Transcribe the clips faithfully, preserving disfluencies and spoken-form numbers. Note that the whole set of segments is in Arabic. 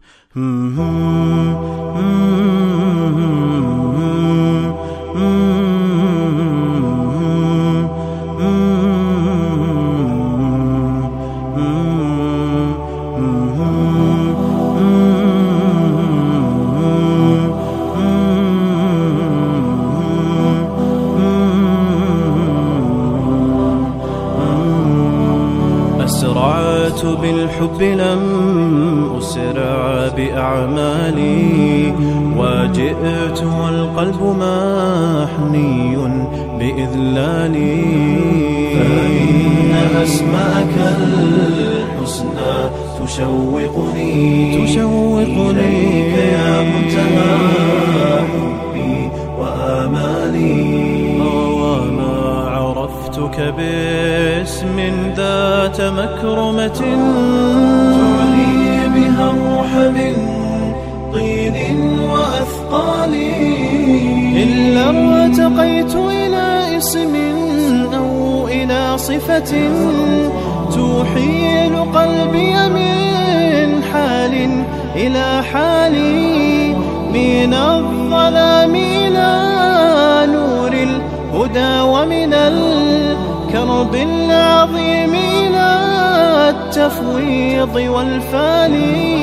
أسرعت بالحب لم أسرع بأعمالي، وجئت والقلب محني بإذلالي. فإن أسماءك الحسنى تشوقني تشوقني إليك يا منتهى حبي وآمالي. وما عرفتك باسم ذات مكرمة تعني بها الروح من طين وأثقال، إلا ارتقيت إلى اسم أو إلى صفة تحيل قلبي من حال إلى حال، من الظلام إلى نور الهدى، ومن الكرب العظيم إلى التفويض والفال.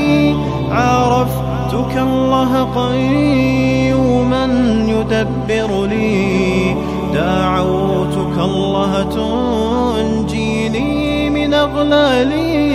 عرفتك الله قيوما يدبر لي، دعوتك الله تنجيني من أغلالي.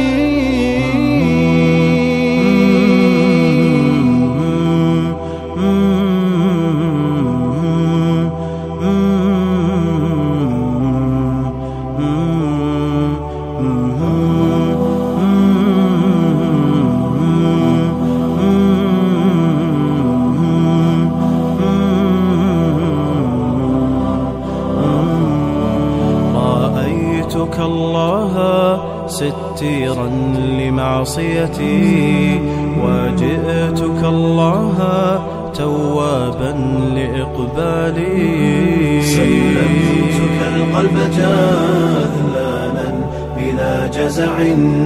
رأيتك الله ستيرا لمعصيتي، وجئتك الله توابا لإقبالي. سلمتك القلب جاذلانا بلا جزع،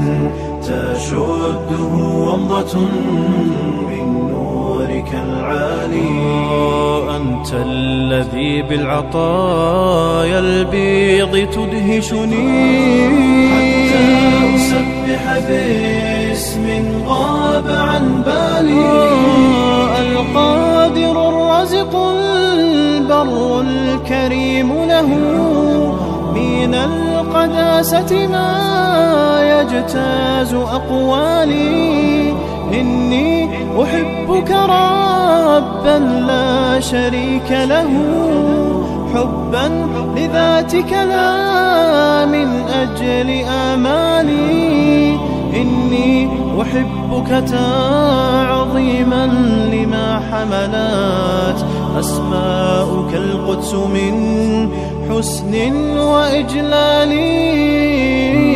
تشده ومضة من نورك العالي. أنت الذي بالعطايا البيض تدهشني، حتى أسبح باسم غاب عن بالي. القادر الرازق البر الكريم، له من القداسة ما يجتاز أقوالي. إني أحبك ربا لا شريك له، حبا لذاتك لا من أجل آمالي. إني أحبك تعظيما لما حملت أسماؤك القدس من حسن وإجلال.